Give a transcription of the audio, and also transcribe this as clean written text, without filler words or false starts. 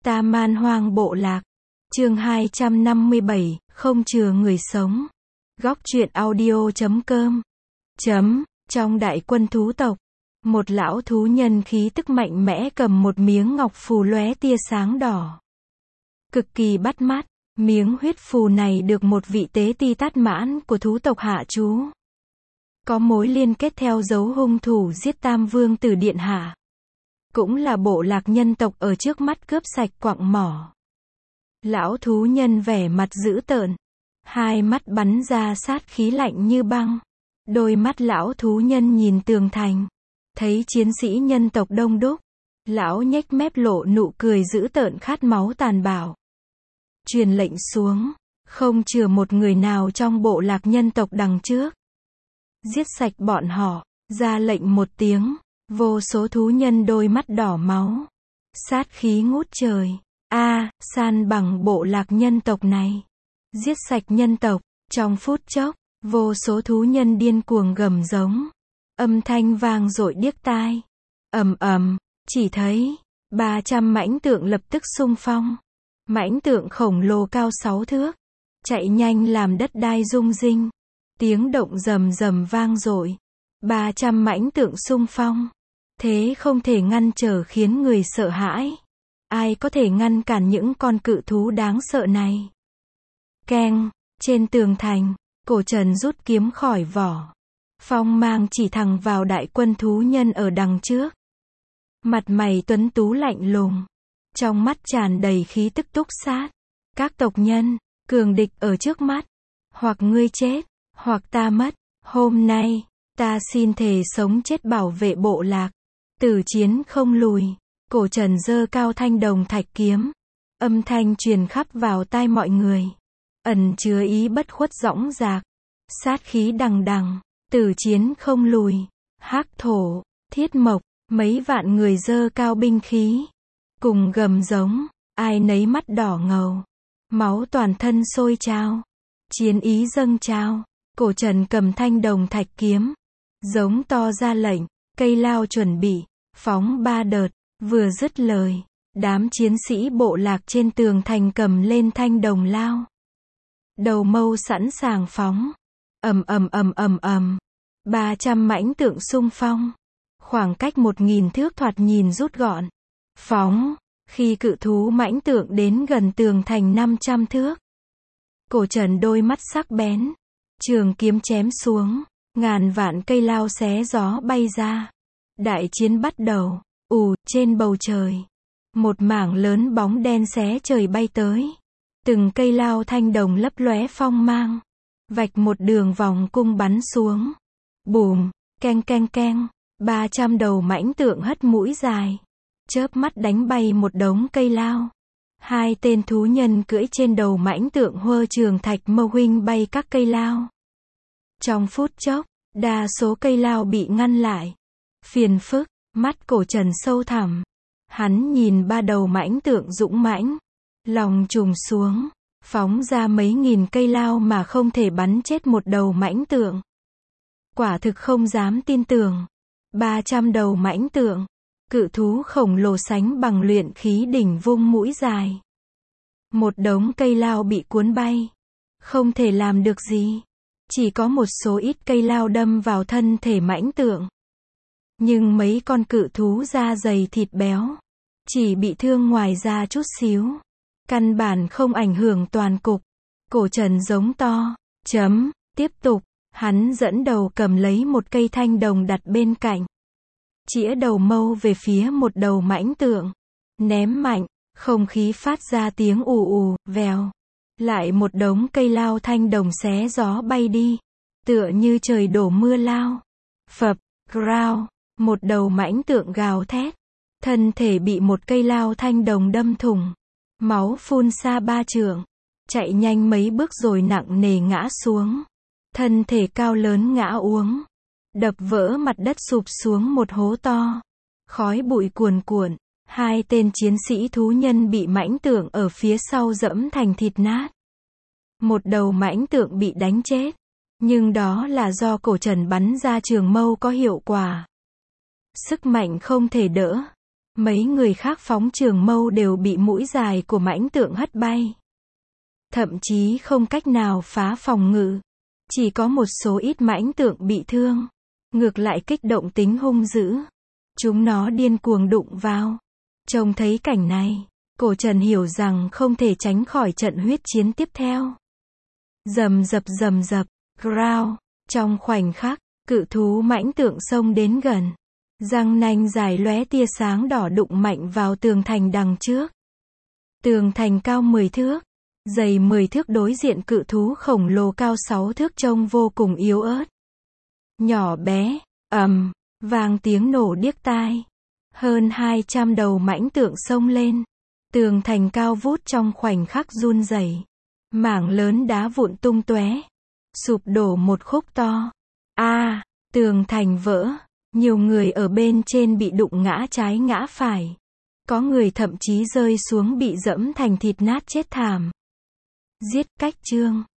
Ta man hoang bộ lạc. Chương 257, không chừa người sống. Góc truyện audio.com. Trong đại quân thú tộc, một lão thú nhân khí tức mạnh mẽ cầm một miếng ngọc phù lóe tia sáng đỏ. Cực kỳ bắt mắt, miếng huyết phù này được một vị tế ti tát mãn của thú tộc hạ chú. Có mối liên kết theo dấu hung thủ giết Tam Vương Tử Điện Hạ. Cũng là bộ lạc nhân tộc ở trước mắt cướp sạch quặng mỏ. Lão thú nhân vẻ mặt dữ tợn, hai mắt bắn ra sát khí lạnh như băng. Đôi mắt lão thú nhân nhìn tường thành, thấy chiến sĩ nhân tộc đông đúc, lão nhếch mép lộ nụ cười dữ tợn khát máu tàn bạo. Truyền lệnh xuống, không chừa một người nào trong bộ lạc nhân tộc đằng trước. Giết sạch bọn họ, ra lệnh một tiếng, vô số thú nhân đôi mắt đỏ máu, sát khí ngút trời. San bằng bộ lạc nhân tộc này, giết sạch nhân tộc. Trong phút chốc, vô số thú nhân điên cuồng gầm giống, âm thanh vang dội điếc tai. Ầm, chỉ thấy 300 mãnh tượng lập tức xung phong. Mãnh tượng khổng lồ cao 6 thước, chạy nhanh làm đất đai rung rinh, tiếng động rầm rầm vang dội. 300 mãnh tượng xung phong, thế không thể ngăn trở khiến người sợ hãi. Ai có thể ngăn cản những con cự thú đáng sợ này? Keng, trên tường thành, Cổ Trần rút kiếm khỏi vỏ. Phong mang chỉ thẳng vào đại quân thú nhân ở đằng trước. Mặt mày tuấn tú lạnh lùng, trong mắt tràn đầy khí tức túc sát. Các tộc nhân, cường địch ở trước mắt. Hoặc ngươi chết, hoặc ta mất. Hôm nay, ta xin thề sống chết bảo vệ bộ lạc. Tử chiến không lùi. Cổ Trần giơ cao thanh đồng thạch kiếm. Âm thanh truyền khắp vào tai mọi người. Ẩn chứa ý bất khuất dõng dạc. Sát khí đằng đằng. Tử chiến không lùi. Hắc Thổ, Thiết Mộc, mấy vạn người giơ cao binh khí. Cùng gầm giống, ai nấy mắt đỏ ngầu. Máu toàn thân sôi trào. Chiến ý dâng trào. Cổ Trần cầm thanh đồng thạch kiếm. Giống to ra lệnh, cây lao chuẩn bị, phóng 3 đợt. Vừa dứt lời, đám chiến sĩ bộ lạc trên tường thành cầm lên thanh đồng lao. Đầu mâu sẵn sàng phóng. Ầm. 300 mãnh tượng xung phong. Khoảng cách 1000 thước thoạt nhìn rút gọn. Phóng, khi cự thú mãnh tượng đến gần tường thành 500 thước. Cổ Trần đôi mắt sắc bén, trường kiếm chém xuống, ngàn vạn cây lao xé gió bay ra. Đại chiến bắt đầu. Trên bầu trời, một mảng lớn bóng đen xé trời bay tới. Từng cây lao thanh đồng lấp lóe phong mang, vạch một đường vòng cung bắn xuống. Bùm, keng. 300 đầu mãnh tượng hất mũi dài, chớp mắt đánh bay một đống cây lao. Hai tên thú nhân cưỡi trên đầu mãnh tượng huơ trường thạch mâu huynh bay các cây lao. Trong phút chốc, đa số cây lao bị ngăn lại. Phiền phức. Mắt Cổ Trần sâu thẳm. Hắn nhìn 3 đầu mãnh tượng dũng mãnh, lòng trùng xuống, phóng ra mấy nghìn cây lao mà không thể bắn chết một đầu mãnh tượng. Quả thực không dám tin tưởng. 300 đầu mãnh tượng, cự thú khổng lồ sánh bằng luyện khí đỉnh vung mũi dài. Một đống cây lao bị cuốn bay, không thể làm được gì. Chỉ có một số ít cây lao đâm vào thân thể mãnh tượng. Nhưng mấy con cự thú da dày thịt béo, chỉ bị thương ngoài da chút xíu, căn bản không ảnh hưởng toàn cục. Cổ Trần giống to, tiếp tục, hắn dẫn đầu cầm lấy một cây thanh đồng đặt bên cạnh. Chĩa đầu mâu về phía một đầu mãnh tượng, ném mạnh, không khí phát ra tiếng ù, vèo. Lại một đống cây lao thanh đồng xé gió bay đi, tựa như trời đổ mưa lao. Phập, growl. Một đầu mãnh tượng gào thét, thân thể bị một cây lao thanh đồng đâm thủng, máu phun xa 3 trượng, chạy nhanh mấy bước rồi nặng nề ngã xuống. Thân thể cao lớn ngã uống, đập vỡ mặt đất sụp xuống một hố to. Khói bụi cuồn cuộn, hai tên chiến sĩ thú nhân bị mãnh tượng ở phía sau dẫm thành thịt nát. Một đầu mãnh tượng bị đánh chết, nhưng đó là do Cổ Trần bắn ra trường mâu có hiệu quả. Sức mạnh không thể đỡ. Mấy người khác phóng trường mâu đều bị mũi dài của mãnh tượng hất bay. Thậm chí không cách nào phá phòng ngự. Chỉ có một số ít mãnh tượng bị thương. Ngược lại kích động tính hung dữ. Chúng nó điên cuồng đụng vào. Trông thấy cảnh này, Cổ Trần hiểu rằng không thể tránh khỏi trận huyết chiến tiếp theo. Rầm rập, growl. Trong khoảnh khắc, cự thú mãnh tượng xông đến gần. Răng nanh dài lóe tia sáng đỏ đụng mạnh vào tường thành đằng trước. Tường thành cao 10 thước, dày 10 thước đối diện cự thú khổng lồ cao 6 thước trông vô cùng yếu ớt. Nhỏ bé, vang tiếng nổ điếc tai. Hơn 200 đầu mãnh tượng xông lên. Tường thành cao vút trong khoảnh khắc run rẩy. Mảng lớn đá vụn tung tóe, sụp đổ một khúc to. Tường thành vỡ. Nhiều người ở bên trên bị đụng ngã trái ngã phải. Có người thậm chí rơi xuống bị dẫm thành thịt nát chết thảm. Giết cách chương.